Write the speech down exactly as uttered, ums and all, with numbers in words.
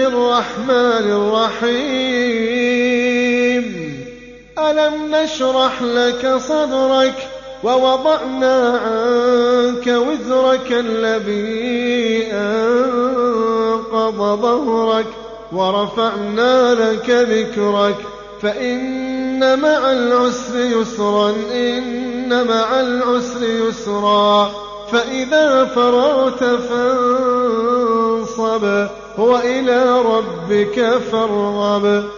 الرحمن الرحيم ألم نشرح لك صدرك ووضعنا عنك وزرك الذي أنقض ظهرك ورفعنا لك ذكرك فإن مع العسر يسرا إن مع العسر يسرا فإذا فرغت فانصب وإلى ربك فارغب